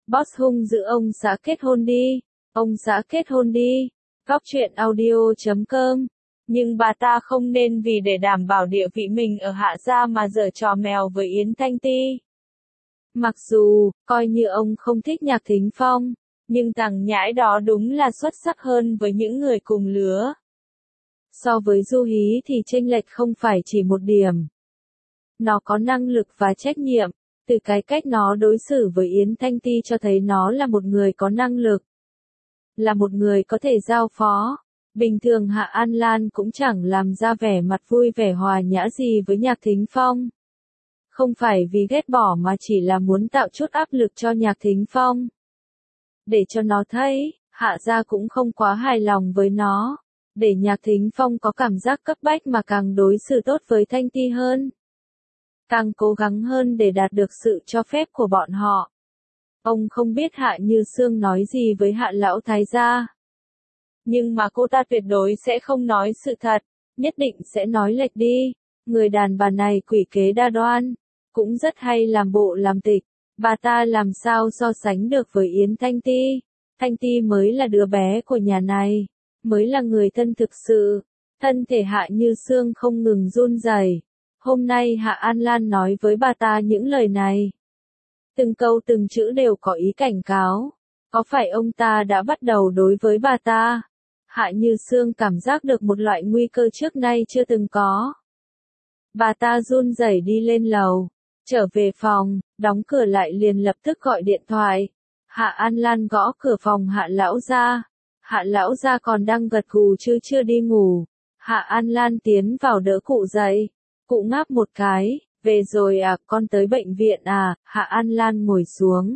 Boss hung dữ ông xã kết hôn đi. Ông xã kết hôn đi. Góc truyện audio.com. Nhưng bà ta không nên vì để đảm bảo địa vị mình ở Hạ gia mà giở trò mèo với Yến Thanh Ti. Mặc dù, coi như ông không thích Nhạc Thính Phong, nhưng thằng nhãi đó đúng là xuất sắc hơn với những người cùng lứa. So với Du Hí thì chênh lệch không phải chỉ một điểm. Nó có năng lực và trách nhiệm, từ cái cách nó đối xử với Yến Thanh Ti cho thấy nó là một người có năng lực. Là một người có thể giao phó. Bình thường Hạ An Lan cũng chẳng làm ra vẻ mặt vui vẻ hòa nhã gì với Nhạc Thính Phong. Không phải vì ghét bỏ mà chỉ là muốn tạo chút áp lực cho Nhạc Thính Phong. Để cho nó thấy, Hạ gia cũng không quá hài lòng với nó. Để Nhạc Thính Phong có cảm giác cấp bách mà càng đối xử tốt với Thanh Ti hơn. Càng cố gắng hơn để đạt được sự cho phép của bọn họ. Ông không biết Hạ Như Sương nói gì với Hạ lão thái gia. Nhưng mà cô ta tuyệt đối sẽ không nói sự thật, nhất định sẽ nói lệch đi. Người đàn bà này quỷ kế đa đoan, cũng rất hay làm bộ làm tịch. Bà ta làm sao so sánh được với Yến Thanh Ti. Thanh Ti mới là đứa bé của nhà này, mới là người thân thực sự. Thân thể Hạ Như Sương không ngừng run rẩy. Hôm nay Hạ An Lan nói với bà ta những lời này. Từng câu từng chữ đều có ý cảnh cáo. Có phải ông ta đã bắt đầu đối với bà ta? Hạ Như Sương cảm giác được một loại nguy cơ trước nay chưa từng có. Bà ta run rẩy đi lên lầu, trở về phòng, đóng cửa lại liền lập tức gọi điện thoại. Hạ An Lan gõ cửa phòng Hạ lão gia. Hạ lão gia còn đang gật gù chứ chưa đi ngủ. Hạ An Lan tiến vào đỡ cụ dậy. Cụ ngáp một cái, về rồi à, con tới bệnh viện à? Hạ An Lan ngồi xuống.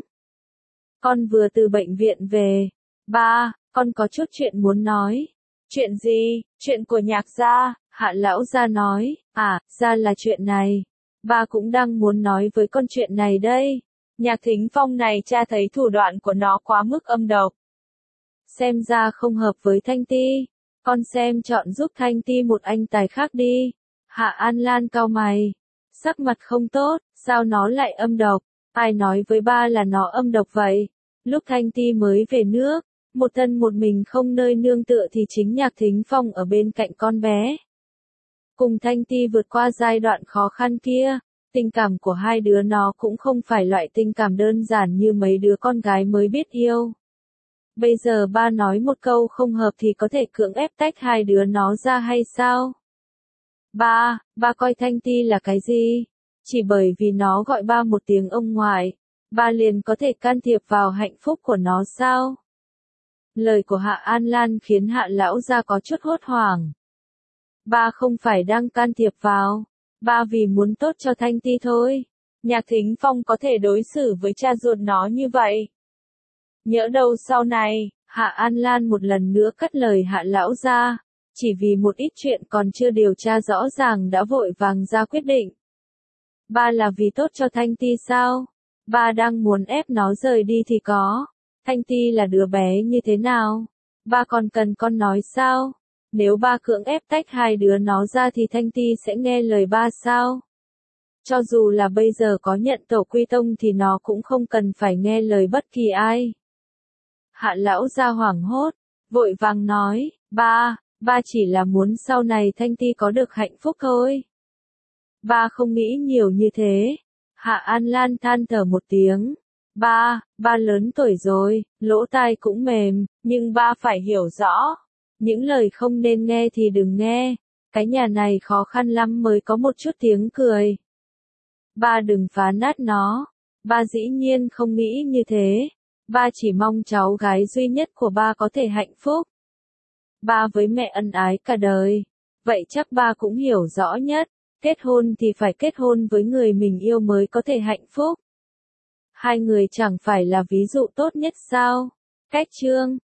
Con vừa từ bệnh viện về. Ba, con có chút chuyện muốn nói. Chuyện gì? Chuyện của Nhạc gia. Hạ lão gia nói, à, ra là chuyện này. Ba cũng đang muốn nói với con chuyện này đây. Nhạc Thính Phong này cha thấy thủ đoạn của nó quá mức âm độc. Xem ra không hợp với Thanh Ti. Con xem chọn giúp Thanh Ti một anh tài khác đi. Hạ An Lan cau mày. Sắc mặt không tốt, sao nó lại âm độc? Ai nói với ba là nó âm độc vậy? Lúc Thanh Ti mới về nước, một thân một mình không nơi nương tựa thì chính Nhạc Thính Phong ở bên cạnh con bé. Cùng Thanh Ti vượt qua giai đoạn khó khăn kia, tình cảm của hai đứa nó cũng không phải loại tình cảm đơn giản như mấy đứa con gái mới biết yêu. Bây giờ ba nói một câu không hợp thì có thể cưỡng ép tách hai đứa nó ra hay sao? Ba coi Thanh Ti là cái gì? Chỉ bởi vì nó gọi ba một tiếng ông ngoại, ba liền có thể can thiệp vào hạnh phúc của nó sao? Lời của Hạ An Lan khiến Hạ lão gia có chút hốt hoảng. Ba không phải đang can thiệp vào, ba vì muốn tốt cho Thanh Ti thôi. Nhạc Thính Phong có thể đối xử với cha ruột nó như vậy. Nhỡ đâu sau này, Hạ An Lan một lần nữa cắt lời Hạ lão gia, chỉ vì một ít chuyện còn chưa điều tra rõ ràng đã vội vàng ra quyết định. Ba là vì tốt cho Thanh Ti sao? Ba đang muốn ép nó rời đi thì có. Thanh Ti là đứa bé như thế nào? Ba còn cần con nói sao? Nếu ba cưỡng ép tách hai đứa nó ra thì Thanh Ti sẽ nghe lời ba sao? Cho dù là bây giờ có nhận tổ quy tông thì nó cũng không cần phải nghe lời bất kỳ ai. Hạ lão gia hoảng hốt, vội vàng nói, ba chỉ là muốn sau này Thanh Ti có được hạnh phúc thôi. Ba không nghĩ nhiều như thế. Hạ An Lan than thở một tiếng. Ba lớn tuổi rồi, lỗ tai cũng mềm, nhưng ba phải hiểu rõ. Những lời không nên nghe thì đừng nghe. Cái nhà này khó khăn lắm mới có một chút tiếng cười. Ba đừng phá nát nó. Ba dĩ nhiên không nghĩ như thế. Ba chỉ mong cháu gái duy nhất của ba có thể hạnh phúc. Ba với mẹ ân ái cả đời. Vậy chắc ba cũng hiểu rõ nhất. Kết hôn thì phải kết hôn với người mình yêu mới có thể hạnh phúc. Hai người chẳng phải là ví dụ tốt nhất sao? Cách chương